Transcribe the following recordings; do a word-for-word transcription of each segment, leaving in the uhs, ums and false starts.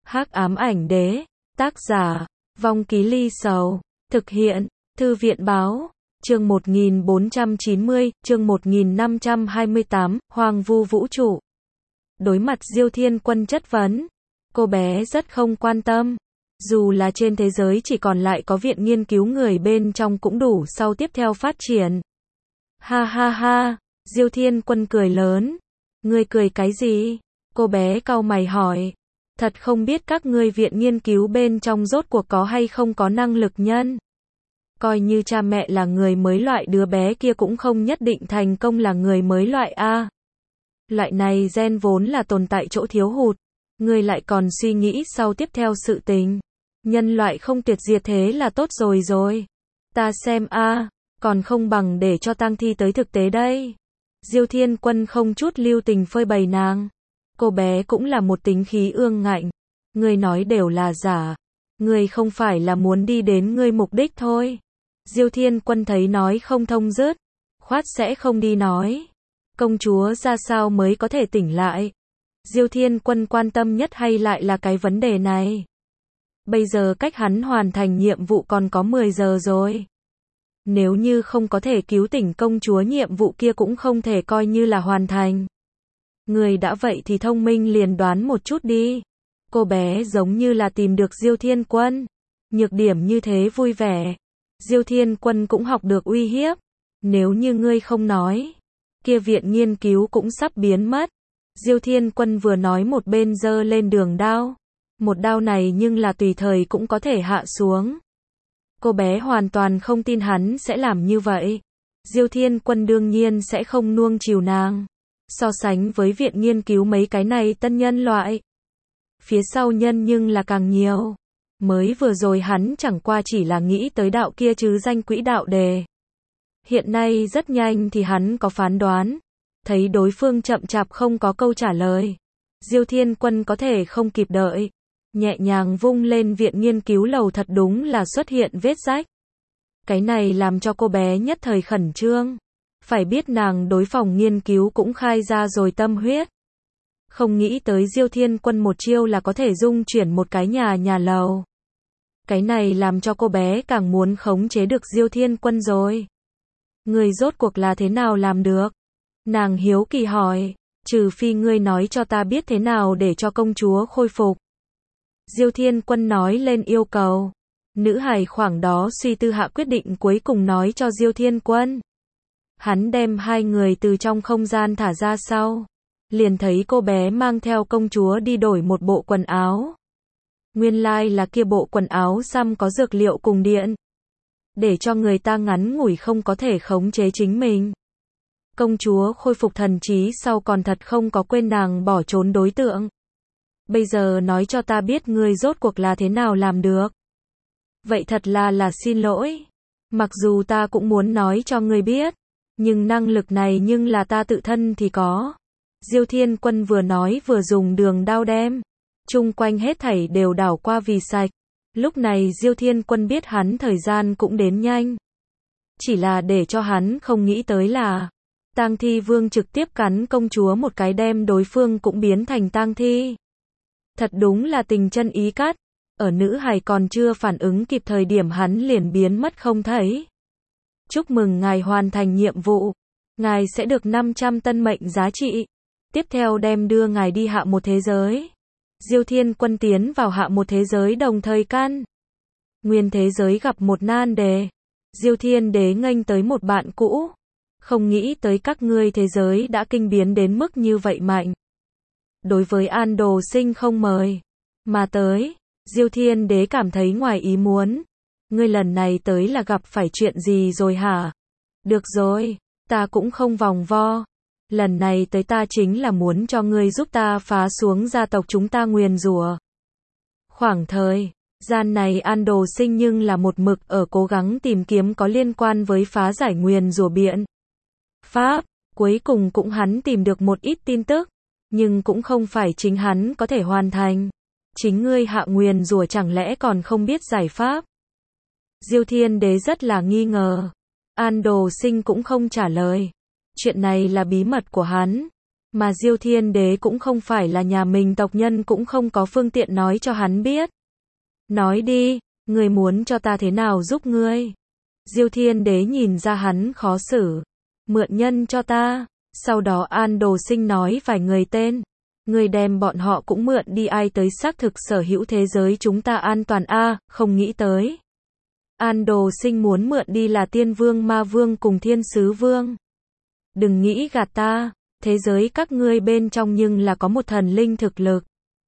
Hắc ám ảnh đế, tác giả, Vong Ký Ly Sầu, thực hiện, Thư viện báo, chương một nghìn bốn trăm chín mươi, chương một nghìn năm trăm hai mươi tám, Hoang vu vũ trụ. Đối mặt Diêu Thiên Quân chất vấn, cô bé rất không quan tâm. Dù là trên thế giới chỉ còn lại có viện nghiên cứu người bên trong cũng đủ sau tiếp theo phát triển. Ha ha ha, Diêu Thiên Quân cười lớn. Ngươi cười cái gì? Cô bé cau mày hỏi. Thật không biết các ngươi viện nghiên cứu bên trong rốt cuộc có hay không có năng lực nhân. Coi như cha mẹ là người mới loại đứa bé kia cũng không nhất định thành công là người mới loại a. Loại này gen vốn là tồn tại chỗ thiếu hụt. Ngươi lại còn suy nghĩ sau tiếp theo sự tình. Nhân loại không tuyệt diệt thế là tốt rồi rồi. Ta xem a, còn không bằng để cho tang thi tới thực tế đây. Diêu Thiên Quân không chút lưu tình phơi bày nàng. Cô bé cũng là một tính khí ương ngạnh. Ngươi nói đều là giả. Ngươi không phải là muốn đi đến ngươi mục đích thôi. Diêu Thiên Quân thấy nói không thông dứt. Khoát sẽ không đi nói. Công chúa ra sao mới có thể tỉnh lại? Diêu Thiên Quân quan tâm nhất hay lại là cái vấn đề này? Bây giờ cách hắn hoàn thành nhiệm vụ còn có mười giờ rồi. Nếu như không có thể cứu tỉnh công chúa nhiệm vụ kia cũng không thể coi như là hoàn thành. Người đã vậy thì thông minh liền đoán một chút đi. Cô bé giống như là tìm được Diêu Thiên Quân. Nhược điểm như thế vui vẻ. Diêu Thiên Quân cũng học được uy hiếp. Nếu như ngươi không nói, kia viện nghiên cứu cũng sắp biến mất. Diêu Thiên Quân vừa nói một bên giơ lên đường đao. Một đao này nhưng là tùy thời cũng có thể hạ xuống. Cô bé hoàn toàn không tin hắn sẽ làm như vậy. Diêu Thiên Quân đương nhiên sẽ không nuông chiều nàng. So sánh với viện nghiên cứu mấy cái này tân nhân loại, phía sau nhân nhưng là càng nhiều. Mới vừa rồi hắn chẳng qua chỉ là nghĩ tới đạo kia chứ danh quỹ đạo đề. Hiện nay rất nhanh thì hắn có phán đoán. Thấy đối phương chậm chạp không có câu trả lời. Diêu Thiên Quân có thể không kịp đợi. Nhẹ nhàng vung lên viện nghiên cứu lầu thật đúng là xuất hiện vết rách. Cái này làm cho cô bé nhất thời khẩn trương. Phải biết nàng đối phòng nghiên cứu cũng khai ra rồi tâm huyết. Không nghĩ tới Diêu Thiên Quân một chiêu là có thể dung chuyển một cái nhà nhà lầu. Cái này làm cho cô bé càng muốn khống chế được Diêu Thiên Quân rồi. Người rốt cuộc là thế nào làm được? Nàng hiếu kỳ hỏi, trừ phi ngươi nói cho ta biết thế nào để cho công chúa khôi phục. Diêu Thiên Quân nói lên yêu cầu. Nữ hài khoảng đó suy tư hạ quyết định cuối cùng nói cho Diêu Thiên Quân. Hắn đem hai người từ trong không gian thả ra sau. Liền thấy cô bé mang theo công chúa đi đổi một bộ quần áo. Nguyên lai like là kia bộ quần áo xăm có dược liệu cùng điện. Để cho người ta ngắn ngủi không có thể khống chế chính mình. Công chúa khôi phục thần trí sau còn thật không có quên nàng bỏ trốn đối tượng. Bây giờ nói cho ta biết ngươi rốt cuộc là thế nào làm được. Vậy thật là là xin lỗi. Mặc dù ta cũng muốn nói cho ngươi biết. Nhưng năng lực này nhưng là ta tự thân thì có. Diêu Thiên Quân vừa nói vừa dùng đường đao đem. Chung quanh hết thảy đều đảo qua vì sạch. Lúc này Diêu Thiên Quân biết hắn thời gian cũng đến nhanh. Chỉ là để cho hắn không nghĩ tới là tang thi vương trực tiếp cắn công chúa một cái đem đối phương cũng biến thành tang thi. Thật đúng là tình chân ý cắt. Ở nữ hài còn chưa phản ứng kịp thời điểm hắn liền biến mất không thấy. Chúc mừng ngài hoàn thành nhiệm vụ. Ngài sẽ được năm trăm tân mệnh giá trị. Tiếp theo đem đưa ngài đi hạ một thế giới. Diêu Thiên Quân tiến vào hạ một thế giới đồng thời căn. Nguyên thế giới gặp một nan đề. Diêu Thiên Đế nghênh tới một bạn cũ. Không nghĩ tới các ngươi thế giới đã kinh biến đến mức như vậy mạnh. Đối với An Đồ Sinh không mời mà tới, Diêu Thiên Đế cảm thấy ngoài ý muốn. Ngươi lần này tới là gặp phải chuyện gì rồi hả? Được rồi, ta cũng không vòng vo. Lần này tới ta chính là muốn cho ngươi giúp ta phá xuống gia tộc chúng ta nguyền rủa. Khoảng thời gian này An Đồ Sinh nhưng là một mực ở cố gắng tìm kiếm có liên quan với phá giải nguyền rủa biện pháp. Cuối cùng cũng hắn tìm được một ít tin tức. Nhưng cũng không phải chính hắn có thể hoàn thành. Chính ngươi hạ nguyền rủa chẳng lẽ còn không biết giải pháp? Diêu Thiên Đế rất là nghi ngờ. An Đồ Sinh cũng không trả lời. Chuyện này là bí mật của hắn. Mà Diêu Thiên Đế cũng không phải là nhà mình tộc nhân, cũng không có phương tiện nói cho hắn biết. Nói đi, ngươi muốn cho ta thế nào giúp ngươi? Diêu Thiên Đế nhìn ra hắn khó xử. Mượn nhân cho ta. Sau đó An Đồ Sinh nói vài người tên. Ngươi đem bọn họ cũng mượn đi, ai tới xác thực sở hữu thế giới chúng ta an toàn a à, không nghĩ tới. An Đồ Sinh muốn mượn đi là Tiên Vương, Ma Vương cùng Thiên Sứ Vương. Đừng nghĩ gạt ta, thế giới các ngươi bên trong nhưng là có một thần linh thực lực.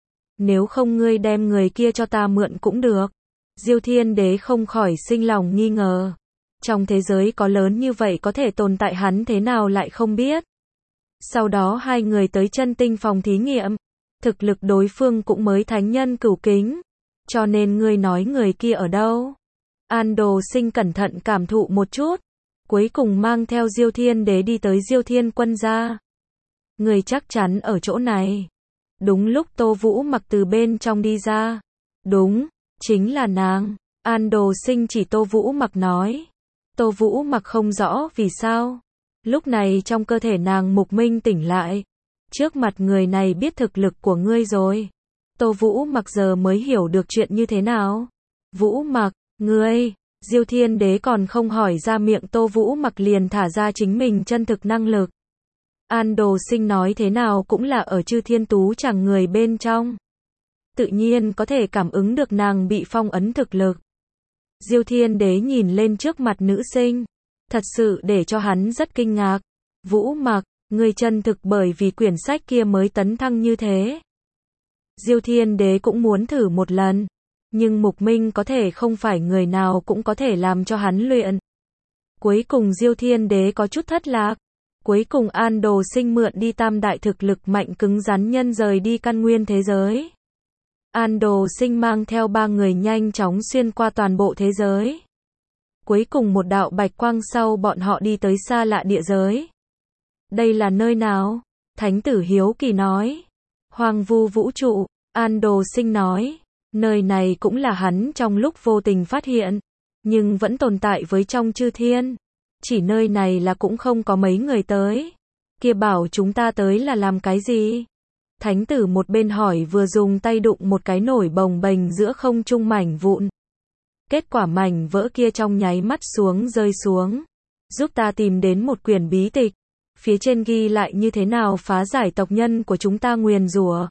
Nếu không ngươi đem người kia cho ta mượn cũng được. Diêu Thiên Đế không khỏi sinh lòng nghi ngờ. Trong thế giới có lớn như vậy có thể tồn tại, hắn thế nào lại không biết. Sau đó hai người tới chân tinh phòng thí nghiệm. Thực lực đối phương cũng mới thánh nhân cửu kính. Cho nên ngươi nói người kia ở đâu? An Đồ Sinh cẩn thận cảm thụ một chút. Cuối cùng mang theo Diêu Thiên Đế đi tới Diêu Thiên Quân gia. Người chắc chắn ở chỗ này. Đúng lúc Tô Vũ Mặc từ bên trong đi ra. Đúng, chính là nàng. An Đồ Sinh chỉ Tô Vũ Mặc nói. Tô Vũ Mặc không rõ vì sao. Lúc này trong cơ thể nàng mục minh tỉnh lại. Trước mặt người này biết thực lực của ngươi rồi. Tô Vũ Mặc giờ mới hiểu được chuyện như thế nào. Vũ Mặc, ngươi, Diêu Thiên Đế còn không hỏi ra miệng, Tô Vũ Mặc liền thả ra chính mình chân thực năng lực. An Đồ Sinh nói thế nào cũng là ở Chư Thiên Tú chẳng người bên trong. Tự nhiên có thể cảm ứng được nàng bị phong ấn thực lực. Diêu Thiên Đế nhìn lên trước mặt nữ sinh. Thật sự để cho hắn rất kinh ngạc. Vũ Mặc, ngươi chân thực bởi vì quyển sách kia mới tấn thăng như thế. Diêu Thiên Đế cũng muốn thử một lần. Nhưng mục minh có thể không phải người nào cũng có thể làm cho hắn luyện. Cuối cùng Diêu Thiên Đế có chút thất lạc. Cuối cùng An Đồ Sinh mượn đi tam đại thực lực mạnh cứng rắn nhân rời đi căn nguyên thế giới. An Đồ Sinh mang theo ba người nhanh chóng xuyên qua toàn bộ thế giới. Cuối cùng một đạo bạch quang sau bọn họ đi tới xa lạ địa giới. Đây là nơi nào? Thánh tử hiếu kỳ nói. Hoang vu vũ trụ. An Đồ Sinh nói. Nơi này cũng là hắn trong lúc vô tình phát hiện. Nhưng vẫn tồn tại với trong chư thiên. Chỉ nơi này là cũng không có mấy người tới. Kia bảo chúng ta tới là làm cái gì? Thánh tử một bên hỏi vừa dùng tay đụng một cái nổi bồng bềnh giữa không trung mảnh vụn. Kết quả mảnh vỡ kia trong nháy mắt xuống rơi xuống. Giúp ta tìm đến một quyển bí tịch. Phía trên ghi lại như thế nào phá giải tộc nhân của chúng ta nguyền rủa.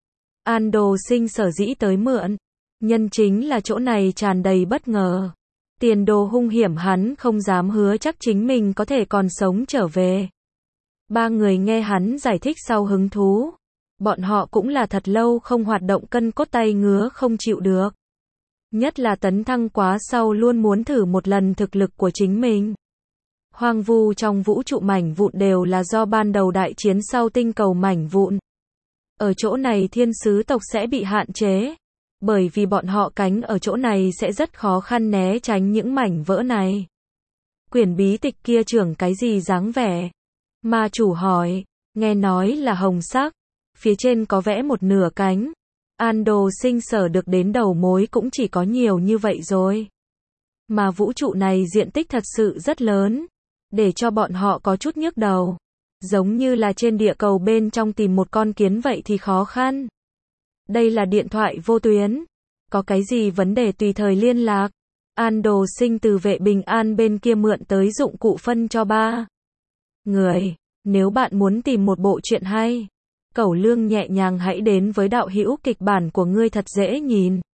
An Đồ Sinh sở dĩ tới mượn. Nhân chính là chỗ này tràn đầy bất ngờ. Tiền đồ hung hiểm, hắn không dám hứa chắc chính mình có thể còn sống trở về. Ba người nghe hắn giải thích sau hứng thú. Bọn họ cũng là thật lâu không hoạt động, cân cốt tay ngứa không chịu được. Nhất là tấn thăng quá sau luôn muốn thử một lần thực lực của chính mình. Hoang vu trong vũ trụ mảnh vụn đều là do ban đầu đại chiến sau tinh cầu mảnh vụn. Ở chỗ này thiên sứ tộc sẽ bị hạn chế. Bởi vì bọn họ cánh ở chỗ này sẽ rất khó khăn né tránh những mảnh vỡ này. Quyển bí tịch kia trưởng cái gì dáng vẻ? Ma chủ hỏi. Nghe nói là hồng sắc. Phía trên có vẽ một nửa cánh. An Đồ Sinh sở được đến đầu mối cũng chỉ có nhiều như vậy rồi. Mà vũ trụ này diện tích thật sự rất lớn. Để cho bọn họ có chút nhức đầu. Giống như là trên địa cầu bên trong tìm một con kiến vậy thì khó khăn. Đây là điện thoại vô tuyến. Có cái gì vấn đề tùy thời liên lạc. An Đồ Sinh từ vệ bình an bên kia mượn tới dụng cụ phân cho ba người. Nếu bạn muốn tìm một bộ truyện hay, Cẩu Lương nhẹ nhàng hãy đến với đạo hữu kịch bản của ngươi thật dễ nhìn.